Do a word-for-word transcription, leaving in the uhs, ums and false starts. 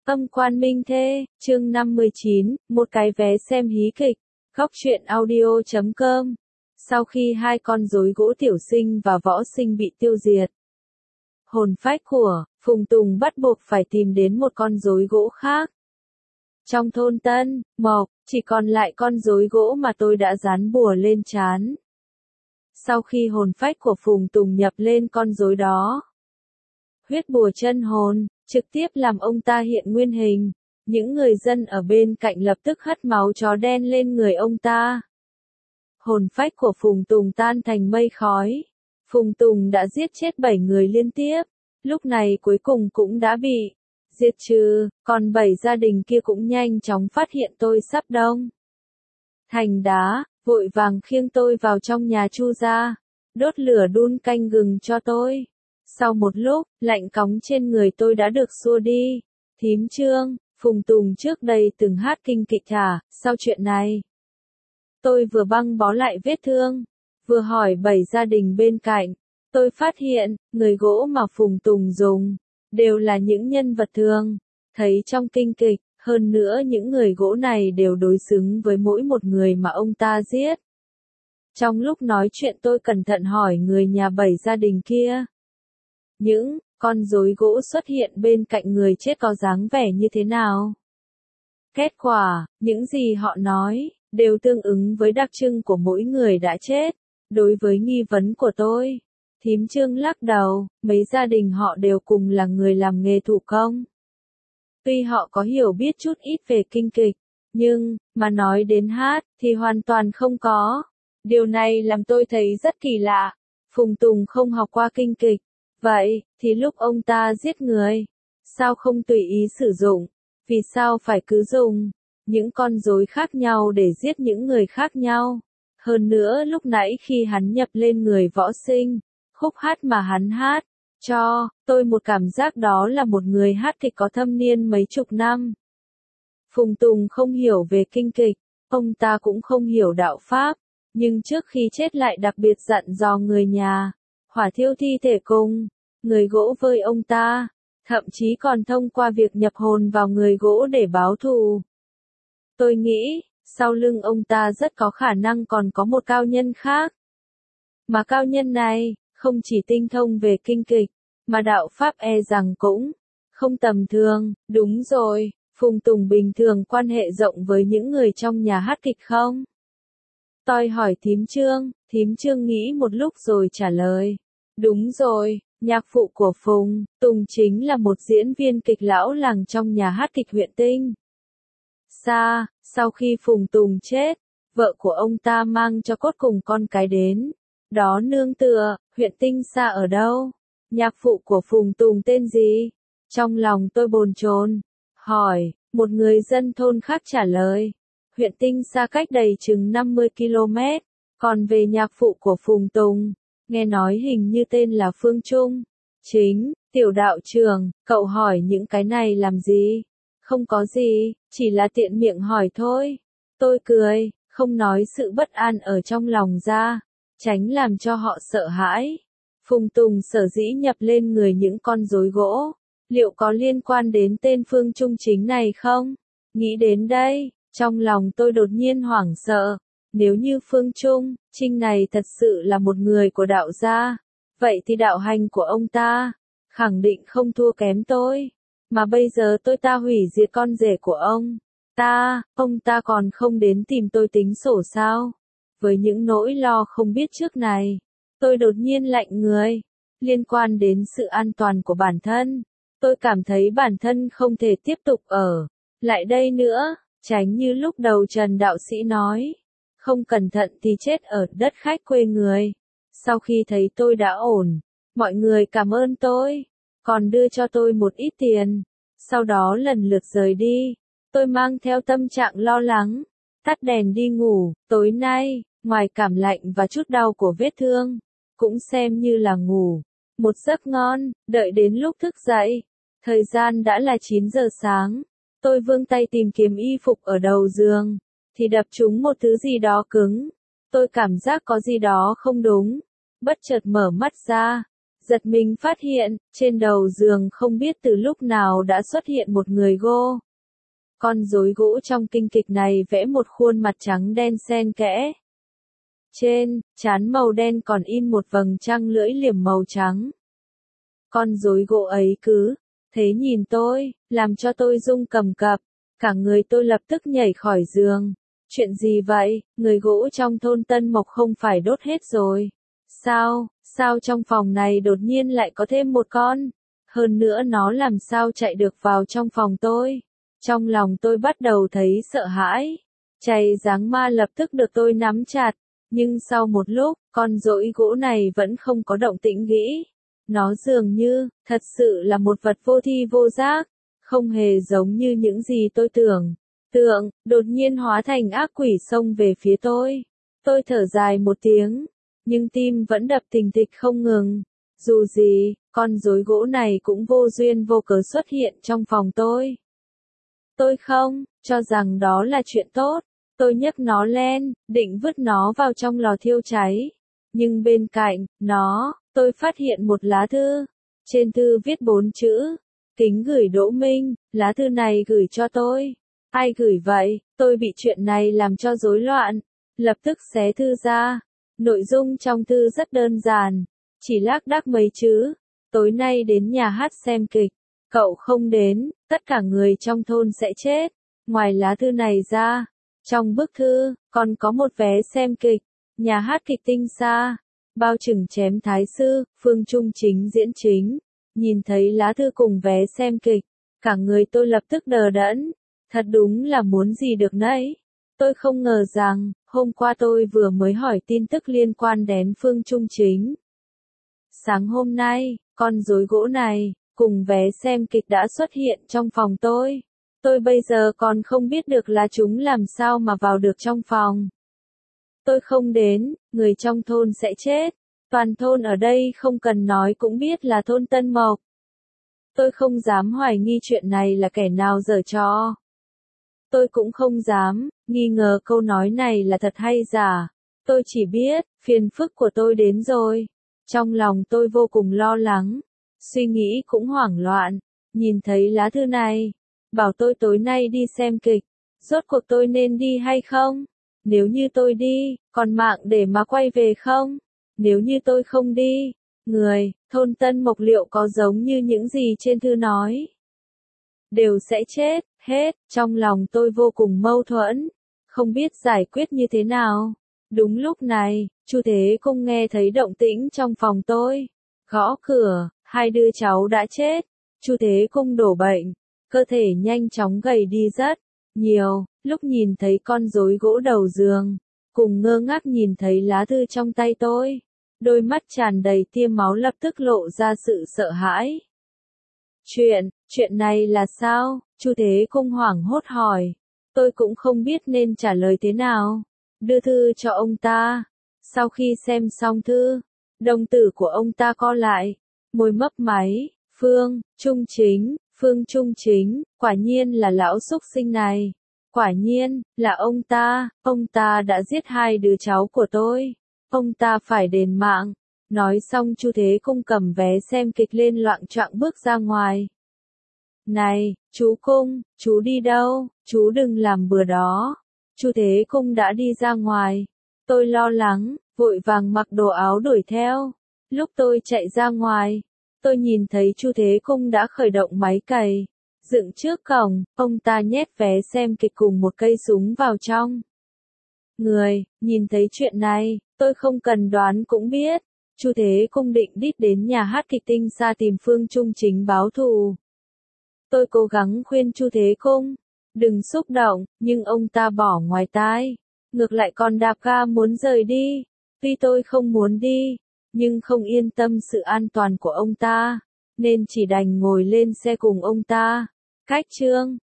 Âm quan minh thê, chương năm mươi chín, một cái vé xem hí kịch, góc truyện audio chấm com. Sau khi hai con rối gỗ tiểu sinh và võ sinh bị tiêu diệt, hồn phách của Phùng Tùng bắt buộc phải tìm đến một con rối gỗ khác. Trong thôn Tân Mộc, chỉ còn lại con rối gỗ mà tôi đã dán bùa lên trán. Sau khi hồn phách của Phùng Tùng nhập lên con rối đó, huyết bùa chân hồn trực tiếp làm ông ta hiện nguyên hình. Những người dân ở bên cạnh lập tức hất máu chó đen lên người ông ta. Hồn phách của Phùng Tùng tan thành mây khói. Phùng Tùng đã giết chết bảy người liên tiếp, lúc này cuối cùng cũng đã bị diệt trừ, còn bảy gia đình kia cũng nhanh chóng phát hiện tôi sắp đông thành đá, vội vàng khiêng tôi vào trong nhà Chu gia, đốt lửa đun canh gừng cho tôi. Sau một lúc, lạnh cóng trên người tôi đã được xua đi. Thím Trương, Phùng Tùng trước đây từng hát kinh kịch hả? Sau chuyện này, tôi vừa băng bó lại vết thương, vừa hỏi bảy gia đình bên cạnh. Tôi phát hiện, người gỗ mà Phùng Tùng dùng, đều là những nhân vật thường thấy trong kinh kịch. Hơn nữa những người gỗ này đều đối xứng với mỗi một người mà ông ta giết. Trong lúc nói chuyện tôi cẩn thận hỏi người nhà bảy gia đình kia, những con rối gỗ xuất hiện bên cạnh người chết có dáng vẻ như thế nào? Kết quả, những gì họ nói, đều tương ứng với đặc trưng của mỗi người đã chết. Đối với nghi vấn của tôi, thím Trương lắc đầu, mấy gia đình họ đều cùng là người làm nghề thủ công. Tuy họ có hiểu biết chút ít về kinh kịch, nhưng, mà nói đến hát, thì hoàn toàn không có. Điều này làm tôi thấy rất kỳ lạ. Phùng Tùng không học qua kinh kịch. Vậy, thì lúc ông ta giết người, sao không tùy ý sử dụng? Vì sao phải cứ dùng những con rối khác nhau để giết những người khác nhau? Hơn nữa lúc nãy khi hắn nhập lên người võ sinh, khúc hát mà hắn hát, cho tôi một cảm giác đó là một người hát kịch có thâm niên mấy chục năm. Phùng Tùng không hiểu về kinh kịch, ông ta cũng không hiểu đạo Pháp, nhưng trước khi chết lại đặc biệt dặn dò người nhà hỏa thiêu thi thể cùng người gỗ với ông ta, thậm chí còn thông qua việc nhập hồn vào người gỗ để báo thù. Tôi nghĩ, sau lưng ông ta rất có khả năng còn có một cao nhân khác. Mà cao nhân này, không chỉ tinh thông về kinh kịch, mà đạo Pháp e rằng cũng không tầm thường. Đúng rồi, Phùng Tùng bình thường quan hệ rộng với những người trong nhà hát kịch không? Tôi hỏi thím Trương, thím Trương nghĩ một lúc rồi trả lời. Đúng rồi, nhạc phụ của Phùng Tùng chính là một diễn viên kịch lão làng trong nhà hát kịch huyện Tinh Sa. Sau khi Phùng Tùng chết, vợ của ông ta mang cho cốt cùng con cái đến đó nương tựa. Huyện Tinh Sa ở đâu? Nhạc phụ của Phùng Tùng tên gì? Trong lòng tôi bồn chồn hỏi, một người dân thôn khác trả lời, huyện Tinh Sa cách đây chừng năm mươi ki lô mét. Còn về nhạc phụ của Phùng Tùng, nghe nói hình như tên là Phương Trung. Chính, tiểu đạo trưởng, cậu hỏi những cái này làm gì? Không có gì, chỉ là tiện miệng hỏi thôi. Tôi cười, không nói sự bất an ở trong lòng ra, tránh làm cho họ sợ hãi. Phùng Tùng sở dĩ nhập lên người những con rối gỗ, liệu có liên quan đến tên Phương Trung chính này không? Nghĩ đến đây, trong lòng tôi đột nhiên hoảng sợ. Nếu như Phương Trung Trinh này thật sự là một người của đạo gia, vậy thì đạo hành của ông ta khẳng định không thua kém tôi. Mà bây giờ tôi ta hủy diệt con rể của ông ta, ông ta còn không đến tìm tôi tính sổ sao? Với những nỗi lo không biết trước này, tôi đột nhiên lạnh người. Liên quan đến sự an toàn của bản thân, tôi cảm thấy bản thân không thể tiếp tục ở lại đây nữa, tránh như lúc đầu Trần đạo sĩ nói, không cẩn thận thì chết ở đất khách quê người. Sau khi thấy tôi đã ổn, mọi người cảm ơn tôi, còn đưa cho tôi một ít tiền, sau đó lần lượt rời đi. Tôi mang theo tâm trạng lo lắng, tắt đèn đi ngủ. Tối nay, ngoài cảm lạnh và chút đau của vết thương, cũng xem như là ngủ một giấc ngon. Đợi đến lúc thức dậy, thời gian đã là chín giờ sáng. Tôi vươn tay tìm kiếm y phục ở đầu giường, thì đập trúng một thứ gì đó cứng. Tôi cảm giác có gì đó không đúng, bất chợt mở mắt ra, giật mình phát hiện, trên đầu giường không biết từ lúc nào đã xuất hiện một người gô. Con rối gỗ trong kinh kịch này vẽ một khuôn mặt trắng đen xen kẽ. Trên, trán màu đen còn in một vầng trăng lưỡi liềm màu trắng. Con rối gỗ ấy cứ thế nhìn tôi, làm cho tôi rung cầm cập, cả người tôi lập tức nhảy khỏi giường. Chuyện gì vậy, người gỗ trong thôn Tân Mộc không phải đốt hết rồi? Sao, sao trong phòng này đột nhiên lại có thêm một con? Hơn nữa nó làm sao chạy được vào trong phòng tôi? Trong lòng tôi bắt đầu thấy sợ hãi. Chày dáng ma lập tức được tôi nắm chặt, nhưng sau một lúc, con rối gỗ này vẫn không có động tĩnh nghĩ. Nó dường như, thật sự là một vật vô thi vô giác, không hề giống như những gì tôi tưởng. Tượng, đột nhiên hóa thành ác quỷ xông về phía tôi. Tôi thở dài một tiếng, nhưng tim vẫn đập thình thịch không ngừng. Dù gì, con rối gỗ này cũng vô duyên vô cớ xuất hiện trong phòng tôi. Tôi không cho rằng đó là chuyện tốt. Tôi nhấc nó lên, định vứt nó vào trong lò thiêu cháy. Nhưng bên cạnh nó, tôi phát hiện một lá thư. Trên thư viết bốn chữ. Kính gửi Đỗ Minh, lá thư này gửi cho tôi. Ai gửi vậy? Tôi bị chuyện này làm cho rối loạn. Lập tức xé thư ra. Nội dung trong thư rất đơn giản. Chỉ lác đác mấy chữ. Tối nay đến nhà hát xem kịch. Cậu không đến, tất cả người trong thôn sẽ chết. Ngoài lá thư này ra, trong bức thư, còn có một vé xem kịch. Nhà hát kịch Tinh Sa. Bao Trừng chém thái sư, Phương Trung Chính diễn chính. Nhìn thấy lá thư cùng vé xem kịch. Cả người tôi lập tức đờ đẫn. Thật đúng là muốn gì được nấy. Tôi không ngờ rằng, hôm qua tôi vừa mới hỏi tin tức liên quan đến Phương Trung Chính. Sáng hôm nay, con rối gỗ này, cùng vé xem kịch đã xuất hiện trong phòng tôi. Tôi bây giờ còn không biết được là chúng làm sao mà vào được trong phòng. Tôi không đến, người trong thôn sẽ chết. Toàn thôn ở đây không cần nói cũng biết là thôn Tân Mộc. Tôi không dám hoài nghi chuyện này là kẻ nào giở trò. Tôi cũng không dám nghi ngờ câu nói này là thật hay giả. Tôi chỉ biết, phiền phức của tôi đến rồi. Trong lòng tôi vô cùng lo lắng. Suy nghĩ cũng hoảng loạn. Nhìn thấy lá thư này. Bảo tôi tối nay đi xem kịch. Rốt cuộc tôi nên đi hay không? Nếu như tôi đi, còn mạng để mà quay về không? Nếu như tôi không đi, người, thôn Tân Mộc liệu có giống như những gì trên thư nói? Đều sẽ chết, hết. Trong lòng tôi vô cùng mâu thuẫn. Không biết giải quyết như thế nào. Đúng lúc này, Chu Thế Cung nghe thấy động tĩnh trong phòng tôi. Gõ cửa, hai đứa cháu đã chết. Chu Thế Cung đổ bệnh. Cơ thể nhanh chóng gầy đi rất nhiều. Lúc nhìn thấy con rối gỗ đầu giường. Cùng ngơ ngác nhìn thấy lá thư trong tay tôi. Đôi mắt tràn đầy tia máu lập tức lộ ra sự sợ hãi. Chuyện, chuyện này là sao? Chu Thế Cung hoảng hốt hỏi. Tôi cũng không biết nên trả lời thế nào. Đưa thư cho ông ta. Sau khi xem xong thư, đồng tử của ông ta co lại. Môi mấp máy. Phương, Trung Chính, Phương Trung Chính, quả nhiên là lão xúc sinh này. Quả nhiên, là ông ta, ông ta đã giết hai đứa cháu của tôi. Ông ta phải đền mạng. Nói xong Chu Thế Cung cầm vé xem kịch lên loạng choạng bước ra ngoài. Này, chú Cung, chú đi đâu? Chú đừng làm bừa đó. Chu Thế Cung đã đi ra ngoài. Tôi lo lắng, vội vàng mặc đồ áo đuổi theo. Lúc tôi chạy ra ngoài, tôi nhìn thấy Chu Thế Cung đã khởi động máy cày. Dựng trước cổng, ông ta nhét vé xem kịch cùng một cây súng vào trong. Người, nhìn thấy chuyện này, tôi không cần đoán cũng biết. Chu Thế Cung định đích đến nhà hát kịch Tinh Sa tìm Phương Trung Chính báo thù. Tôi cố gắng khuyên Chu Thế Cung, đừng xúc động, nhưng ông ta bỏ ngoài tai. Ngược lại còn đạp ga muốn rời đi. Tuy tôi không muốn đi, nhưng không yên tâm sự an toàn của ông ta, nên chỉ đành ngồi lên xe cùng ông ta. Cách chương